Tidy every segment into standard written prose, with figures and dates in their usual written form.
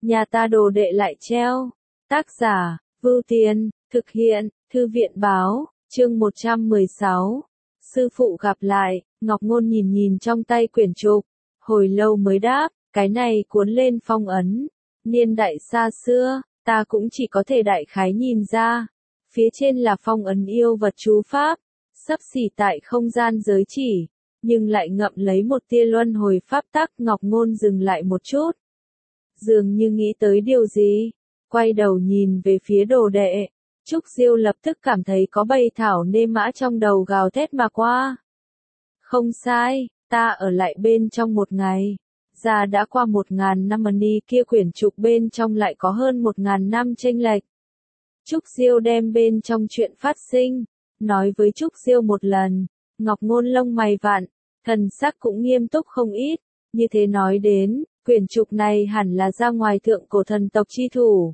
nhà ta đồ đệ lại treo. Tác giả, Vưu Tiên, thực hiện, Thư viện báo, chương 116. Sư phụ gặp lại, Ngọc Ngôn nhìn nhìn trong tay quyển trục, hồi lâu mới đáp, cái này cuốn lên phong ấn. Niên đại xa xưa, ta cũng chỉ có thể đại khái nhìn ra. Phía trên là phong ấn yêu vật chú pháp, xấp xỉ tại không gian giới chỉ, nhưng lại ngậm lấy một tia luân hồi pháp tắc. Ngọc Ngôn dừng lại một chút, dường như nghĩ tới điều gì, quay đầu nhìn về phía đồ đệ. Trúc Diêu lập tức cảm thấy có bầy thảo nê mã trong đầu gào thét mà qua. Không sai, ta ở lại bên trong một ngày. Già đã qua 1000 năm, ni kia quyển trục bên trong lại có hơn 1000 năm chênh lệch. Trúc Diêu đem bên trong chuyện phát sinh, nói với Trúc Diêu một lần. Ngọc Ngôn lông mày vặn, thần sắc cũng nghiêm túc không ít. Như thế nói đến, quyển trục này hẳn là ra ngoài thượng cổ thần tộc chi thủ.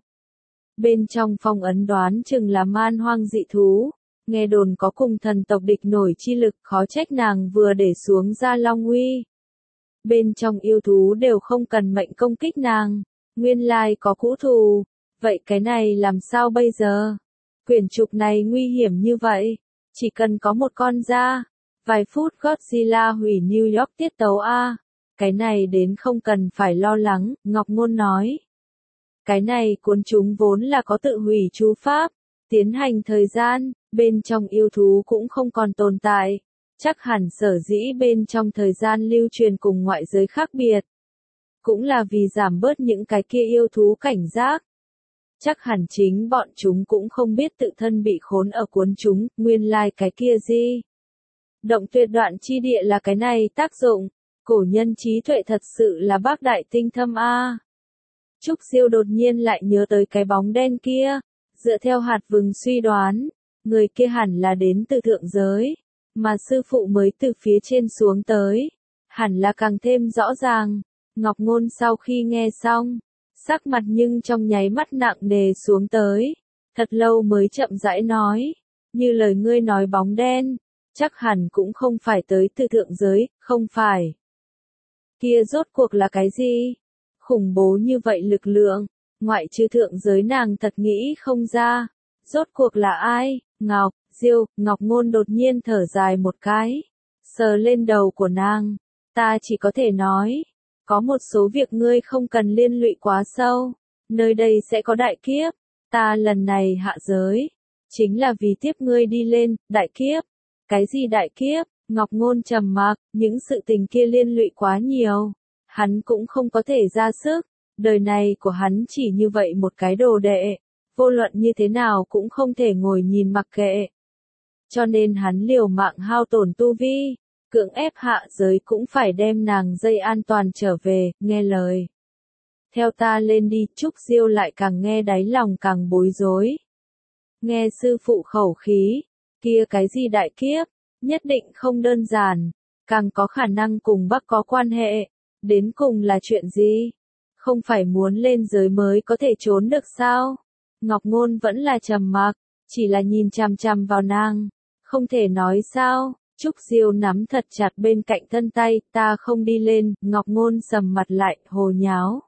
Bên trong phong ấn đoán chừng là man hoang dị thú, nghe đồn có cùng thần tộc địch nổi chi lực, khó trách nàng vừa để xuống ra long uy. Bên trong yêu thú đều không cần mệnh công kích nàng, nguyên lai có cũ thù, vậy cái này làm sao bây giờ? Quyển trục này nguy hiểm như vậy, chỉ cần có một con ra, vài phút Godzilla hủy New York tiết tấu a. Cái này đến không cần phải lo lắng, Ngọc Ngôn nói. Cái này cuốn chúng vốn là có tự hủy chú pháp, tiến hành thời gian, bên trong yêu thú cũng không còn tồn tại. Chắc hẳn sở dĩ bên trong thời gian lưu truyền cùng ngoại giới khác biệt. Cũng là vì giảm bớt những cái kia yêu thú cảnh giác. Chắc hẳn chính bọn chúng cũng không biết tự thân bị khốn ở cuốn chúng, nguyên lai cái kia gì. Động tuyệt đoạn chi địa là cái này tác dụng, cổ nhân trí tuệ thật sự là bác đại tinh thâm a. Trúc Diêu đột nhiên lại nhớ tới cái bóng đen kia, dựa theo hạt vừng suy đoán, người kia hẳn là đến từ thượng giới, mà sư phụ mới từ phía trên xuống tới, hẳn là càng thêm rõ ràng. Ngọc Ngôn sau khi nghe xong, sắc mặt nhưng trong nháy mắt nặng nề xuống tới, thật lâu mới chậm rãi nói, như lời ngươi nói bóng đen, chắc hẳn cũng không phải tới từ thượng giới, không phải. Kia rốt cuộc là cái gì? Khủng bố như vậy lực lượng, ngoại trừ thượng giới nàng thật nghĩ không ra. Rốt cuộc là ai? Ngọc Diêu. Ngọc Ngôn đột nhiên thở dài một cái, sờ lên đầu của nàng. Ta chỉ có thể nói, có một số việc ngươi không cần liên lụy quá sâu. Nơi đây sẽ có đại kiếp. Ta lần này hạ giới, chính là vì tiếp ngươi đi lên, đại kiếp. Cái gì đại kiếp? Ngọc Ngôn trầm mặc, những sự tình kia liên lụy quá nhiều. Hắn cũng không có thể ra sức, đời này của hắn chỉ như vậy một cái đồ đệ, vô luận như thế nào cũng không thể ngồi nhìn mặc kệ. Cho nên hắn liều mạng hao tổn tu vi, cưỡng ép hạ giới cũng phải đem nàng dây an toàn trở về, nghe lời. Theo ta lên đi. Trúc Diêu lại càng nghe đáy lòng càng bối rối. Nghe sư phụ khẩu khí, kia cái gì đại kiếp, nhất định không đơn giản, càng có khả năng cùng Bắc có quan hệ. Đến cùng là chuyện gì? Không phải muốn lên giới mới có thể trốn được sao? Ngọc Ngôn vẫn là trầm mặc, chỉ là nhìn chằm chằm vào nàng. Không thể nói sao? Trúc Diêu nắm thật chặt bên cạnh thân tay, ta không đi lên. Ngọc Ngôn sầm mặt lại, hồ nháo.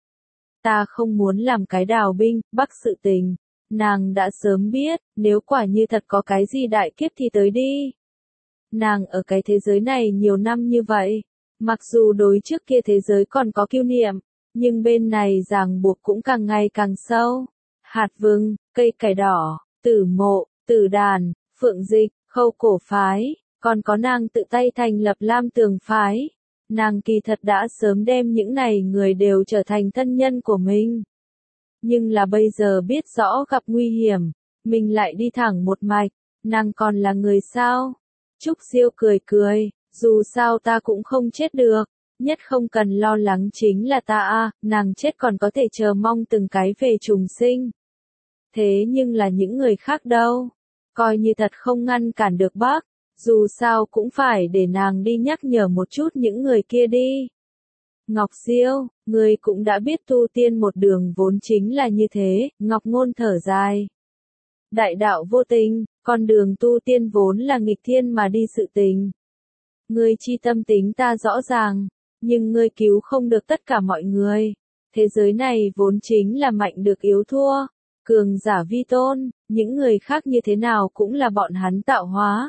Ta không muốn làm cái đào binh, Bắc sự tình. Nàng đã sớm biết, nếu quả như thật có cái gì đại kiếp thì tới đi. Nàng ở cái thế giới này nhiều năm như vậy. Mặc dù đối trước kia thế giới còn có kiêu niệm, nhưng bên này ràng buộc cũng càng ngày càng sâu. Hạt vừng, cây cải đỏ, tử mộ, tử đàn, phượng dịch, khâu cổ phái, còn có nàng tự tay thành lập Lam Tường phái. Nàng kỳ thật đã sớm đem những này người đều trở thành thân nhân của mình. Nhưng là bây giờ biết rõ gặp nguy hiểm, mình lại đi thẳng một mạch, nàng còn là người sao? Trúc Diêu cười cười. Dù sao ta cũng không chết được, nhất không cần lo lắng chính là ta a, nàng chết còn có thể chờ mong từng cái về trùng sinh. Thế nhưng là những người khác đâu, coi như thật không ngăn cản được bác, dù sao cũng phải để nàng đi nhắc nhở một chút những người kia đi. Ngọc Diêu, ngươi cũng đã biết tu tiên một đường vốn chính là như thế. Ngọc Ngôn thở dài. Đại đạo vô tình, con đường tu tiên vốn là nghịch thiên mà đi sự tình. Ngươi chi tâm tính ta rõ ràng, nhưng ngươi cứu không được tất cả mọi người. Thế giới này vốn chính là mạnh được yếu thua, cường giả vi tôn, những người khác như thế nào cũng là bọn hắn tạo hóa.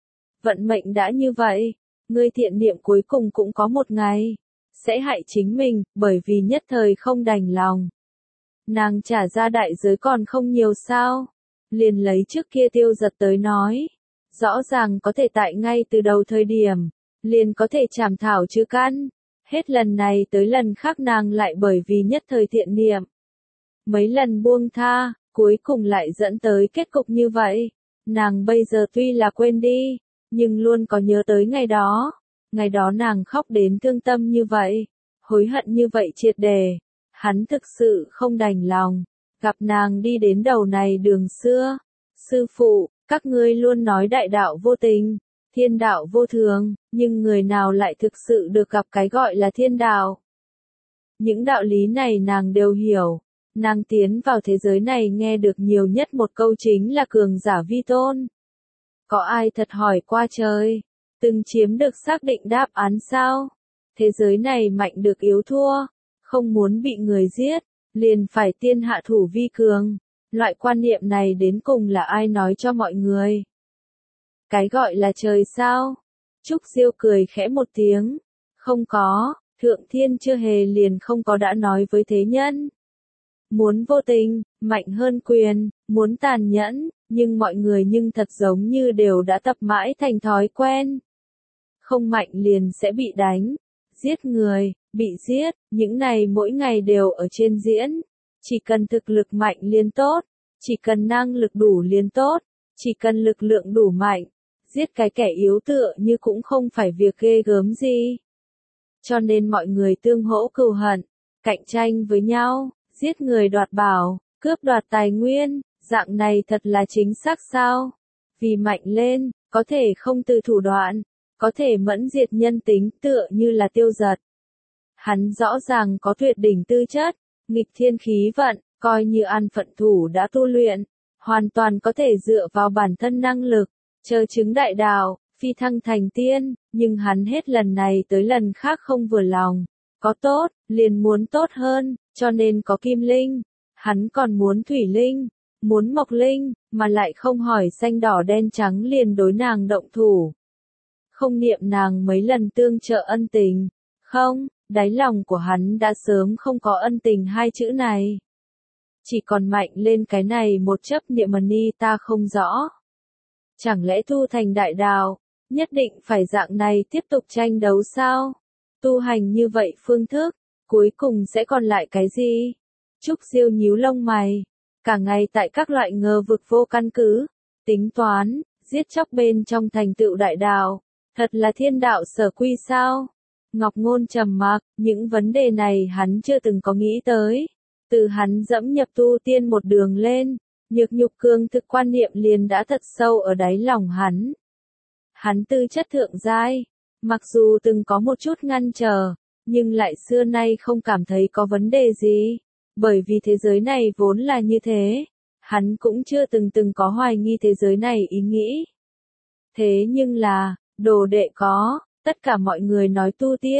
Vận mệnh đã như vậy, ngươi thiện niệm cuối cùng cũng có một ngày sẽ hại chính mình, bởi vì nhất thời không đành lòng. Nàng trả ra đại giới còn không nhiều sao? Liền lấy trước kia Tiêu Giật tới nói, rõ ràng có thể tại ngay từ đầu thời điểm, liền có thể chảm thảo trừ căn. Hết lần này tới lần khác nàng lại bởi vì nhất thời thiện niệm. Mấy lần buông tha, cuối cùng lại dẫn tới kết cục như vậy. Nàng bây giờ tuy là quên đi, nhưng luôn có nhớ tới ngày đó nàng khóc đến thương tâm như vậy, hối hận như vậy triệt để. Hắn thực sự không đành lòng, gặp nàng đi đến đầu này đường xưa. Sư phụ, các ngươi luôn nói đại đạo vô tình, thiên đạo vô thường, nhưng người nào lại thực sự được gặp cái gọi là thiên đạo? Những đạo lý này nàng đều hiểu. Nàng tiến vào thế giới này nghe được nhiều nhất một câu chính là cường giả vi tôn. Có ai thật hỏi qua trời, từng chiếm được xác định đáp án sao? Thế giới này mạnh được yếu thua, không muốn bị người giết, liền phải tiên hạ thủ vi cường. Loại quan niệm này đến cùng là ai nói cho mọi người? Cái gọi là trời sao? Trúc Diêu cười khẽ một tiếng. Không có, Thượng Thiên chưa hề liền không có đã nói với thế nhân. Muốn vô tình, mạnh hơn quyền, muốn tàn nhẫn, nhưng mọi người nhưng thật giống như đều đã tập mãi thành thói quen. Không mạnh liền sẽ bị đánh, giết người, bị giết, những này mỗi ngày đều ở trên diễn. Chỉ cần thực lực mạnh liền tốt, chỉ cần năng lực đủ liền tốt, chỉ cần lực lượng đủ mạnh, giết cái kẻ yếu tựa như cũng không phải việc ghê gớm gì. Cho nên mọi người tương hỗ cừu hận, cạnh tranh với nhau, giết người đoạt bảo, cướp đoạt tài nguyên, dạng này thật là chính xác sao? Vì mạnh lên, có thể không từ thủ đoạn, có thể mẫn diệt nhân tính tựa như là Tiêu Giật. Hắn rõ ràng có tuyệt đỉnh tư chất, nghịch thiên khí vận, coi như an phận thủ đã tu luyện, hoàn toàn có thể dựa vào bản thân năng lực, chờ chứng đại đạo, phi thăng thành tiên, nhưng hắn hết lần này tới lần khác không vừa lòng. Có tốt, liền muốn tốt hơn, cho nên có kim linh. Hắn còn muốn thủy linh, muốn mộc linh, mà lại không hỏi xanh đỏ đen trắng liền đối nàng động thủ. Không niệm nàng mấy lần tương trợ ân tình. Không, đáy lòng của hắn đã sớm không có ân tình hai chữ này. Chỉ còn mạnh lên cái này một chấp niệm ni ta không rõ. Chẳng lẽ tu thành đại đạo, nhất định phải dạng này tiếp tục tranh đấu sao? Tu hành như vậy phương thức, cuối cùng sẽ còn lại cái gì? Trúc Diêu nhíu lông mày, cả ngày tại các loại ngờ vực vô căn cứ, tính toán, giết chóc bên trong thành tựu đại đạo, thật là thiên đạo sở quy sao? Ngọc Ngôn trầm mặc, những vấn đề này hắn chưa từng có nghĩ tới. Từ hắn dẫm nhập tu tiên một đường lên, nhược nhục cương thực quan niệm liền đã thật sâu ở đáy lòng hắn. Hắn tư chất thượng giai, mặc dù từng có một chút ngăn trở, nhưng lại xưa nay không cảm thấy có vấn đề gì, bởi vì thế giới này vốn là như thế. Hắn cũng chưa từng có hoài nghi thế giới này ý nghĩ. Thế nhưng là, đồ đệ có, tất cả mọi người nói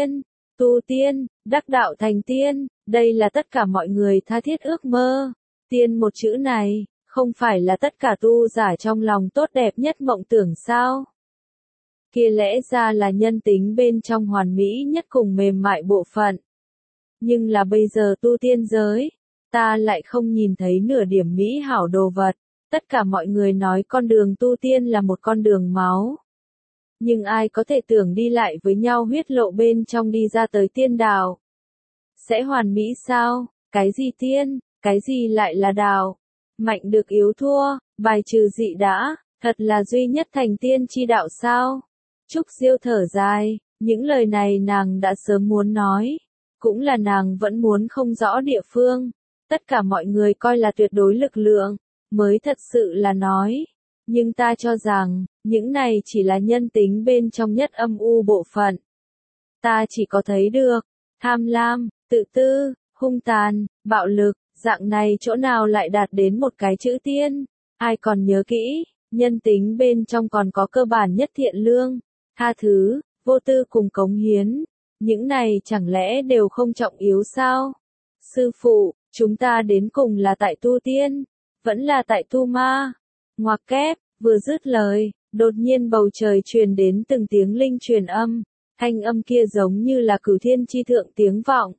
tu tiên, đắc đạo thành tiên, đây là tất cả mọi người tha thiết ước mơ. Tiên một chữ này, không phải là tất cả tu giả trong lòng tốt đẹp nhất mộng tưởng sao? Kia lẽ ra là nhân tính bên trong hoàn mỹ nhất cùng mềm mại bộ phận. Nhưng là bây giờ tu tiên giới, ta lại không nhìn thấy nửa điểm mỹ hảo đồ vật. Tất cả mọi người nói con đường tu tiên là một con đường máu. Nhưng ai có thể tưởng đi lại với nhau huyết lộ bên trong đi ra tới tiên đạo? Sẽ hoàn mỹ sao? Cái gì tiên, cái gì lại là đạo? Mạnh được yếu thua, bài trừ dị đã, thật là duy nhất thành tiên chi đạo sao? Trúc Diêu thở dài, những lời này nàng đã sớm muốn nói, cũng là nàng vẫn muốn không rõ địa phương. Tất cả mọi người coi là tuyệt đối lực lượng, mới thật sự là nói. Nhưng ta cho rằng, những này chỉ là nhân tính bên trong nhất âm u bộ phận. Ta chỉ có thấy được, tham lam, tự tư, hung tàn, bạo lực, dạng này chỗ nào lại đạt đến một cái chữ tiên. Ai còn nhớ kỹ, nhân tính bên trong còn có cơ bản nhất thiện lương, tha thứ, vô tư cùng cống hiến. Những này chẳng lẽ đều không trọng yếu sao? Sư phụ, chúng ta đến cùng là tại tu tiên, vẫn là tại tu ma. Ngoặc kép, vừa dứt lời, đột nhiên bầu trời truyền đến từng tiếng linh truyền âm, thanh âm kia giống như là cửu thiên chi thượng tiếng vọng.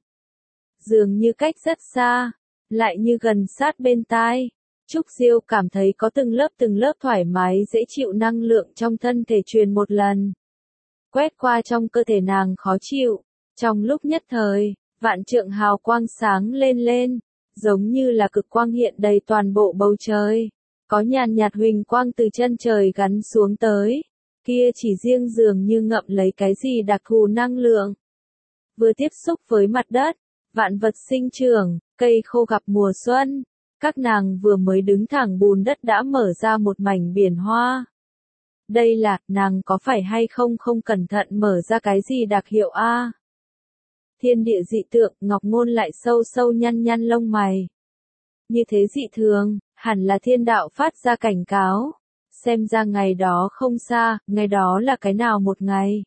Dường như cách rất xa, lại như gần sát bên tai. Trúc Diêu cảm thấy có từng lớp thoải mái dễ chịu năng lượng trong thân thể truyền một lần. Quét qua trong cơ thể nàng khó chịu, trong lúc nhất thời, vạn trượng hào quang sáng lên, giống như là cực quang hiện đầy toàn bộ bầu trời. Có nhàn nhạt huỳnh quang từ chân trời gắn xuống tới, kia chỉ riêng dường như ngậm lấy cái gì đặc thù năng lượng. Vừa tiếp xúc với mặt đất, vạn vật sinh trưởng, cây khô gặp mùa xuân, các nàng vừa mới đứng thẳng bùn đất đã mở ra một mảnh biển hoa. Đây là, nàng có phải hay không cẩn thận mở ra cái gì đặc hiệu a? Thiên địa dị tượng, Ngọc Ngôn lại sâu nhăn lông mày. Như thế dị thường, hẳn là thiên đạo phát ra cảnh cáo. Xem ra ngày đó không xa, ngày đó là cái nào một ngày.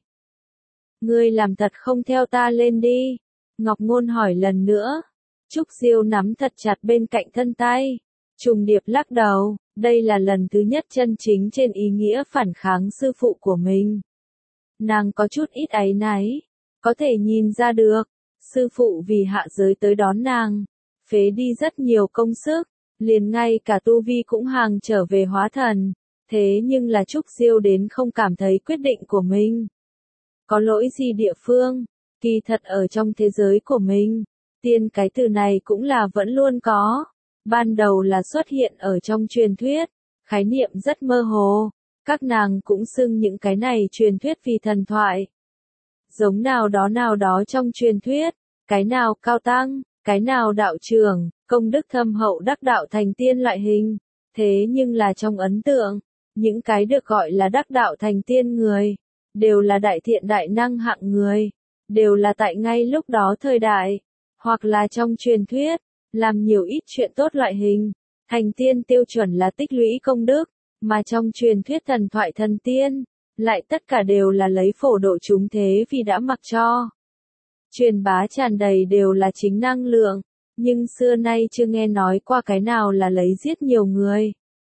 Ngươi làm thật không theo ta lên đi. Ngọc Ngôn hỏi lần nữa. Trúc Diêu nắm thật chặt bên cạnh thân tay. Trùng Điệp lắc đầu, đây là lần thứ nhất chân chính trên ý nghĩa phản kháng sư phụ của mình. Nàng có chút ít áy náy, có thể nhìn ra được, sư phụ vì hạ giới tới đón nàng, phế đi rất nhiều công sức, liền ngay cả tu vi cũng hàng trở về hóa thần, thế nhưng là Trúc Diêu đến không cảm thấy quyết định của mình. Có lỗi gì địa phương, kỳ thật ở trong thế giới của mình, tiên cái từ này cũng là vẫn luôn có. Ban đầu là xuất hiện ở trong truyền thuyết, khái niệm rất mơ hồ, các nàng cũng xưng những cái này truyền thuyết vì thần thoại. Giống nào đó trong truyền thuyết, cái nào cao tăng, cái nào đạo trưởng, công đức thâm hậu đắc đạo thành tiên loại hình. Thế nhưng là trong ấn tượng, những cái được gọi là đắc đạo thành tiên người, đều là đại thiện đại năng hạng người, đều là tại ngay lúc đó thời đại, hoặc là trong truyền thuyết, làm nhiều ít chuyện tốt loại hình. Thành tiên tiêu chuẩn là tích lũy công đức, mà trong truyền thuyết thần thoại thần tiên, lại tất cả đều là lấy phổ độ chúng thế vì đã mặc cho. Truyền bá tràn đầy đều là chính năng lượng, nhưng xưa nay chưa nghe nói qua cái nào là lấy giết nhiều người,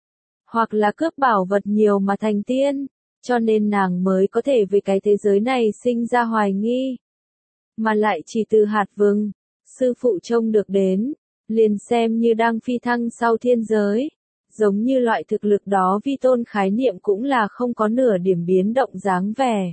hoặc là cướp bảo vật nhiều mà thành tiên, cho nên nàng mới có thể về cái thế giới này sinh ra hoài nghi. Mà lại chỉ từ hạt vừng, sư phụ trông được đến, liền xem như đang phi thăng sau thiên giới, giống như loại thực lực đó vi tôn khái niệm cũng là không có nửa điểm biến động dáng vẻ.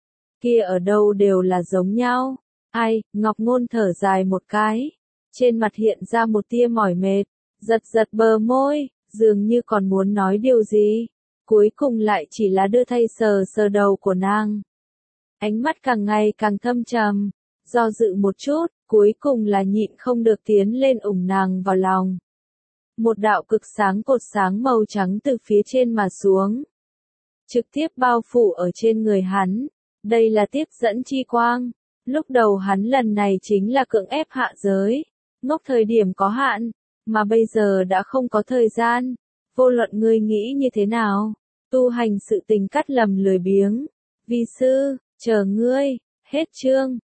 Kia ở đâu đều là giống nhau. Ai, Ngọc Ngôn thở dài một cái, trên mặt hiện ra một tia mỏi mệt, giật bờ môi, dường như còn muốn nói điều gì, cuối cùng lại chỉ là đưa tay sờ đầu của nàng. Ánh mắt càng ngày càng thâm trầm, do dự một chút, cuối cùng là nhịn không được tiến lên ủng nàng vào lòng. Một đạo cực sáng cột sáng màu trắng từ phía trên mà xuống, trực tiếp bao phủ ở trên người hắn. Đây là tiếp dẫn chi quang. Lúc đầu hắn lần này chính là cưỡng ép hạ giới, ngốc thời điểm có hạn, mà bây giờ đã không có thời gian. Vô luận ngươi nghĩ như thế nào, tu hành sự tình cắt lầm lười biếng. Vi sư, chờ ngươi, hết chương.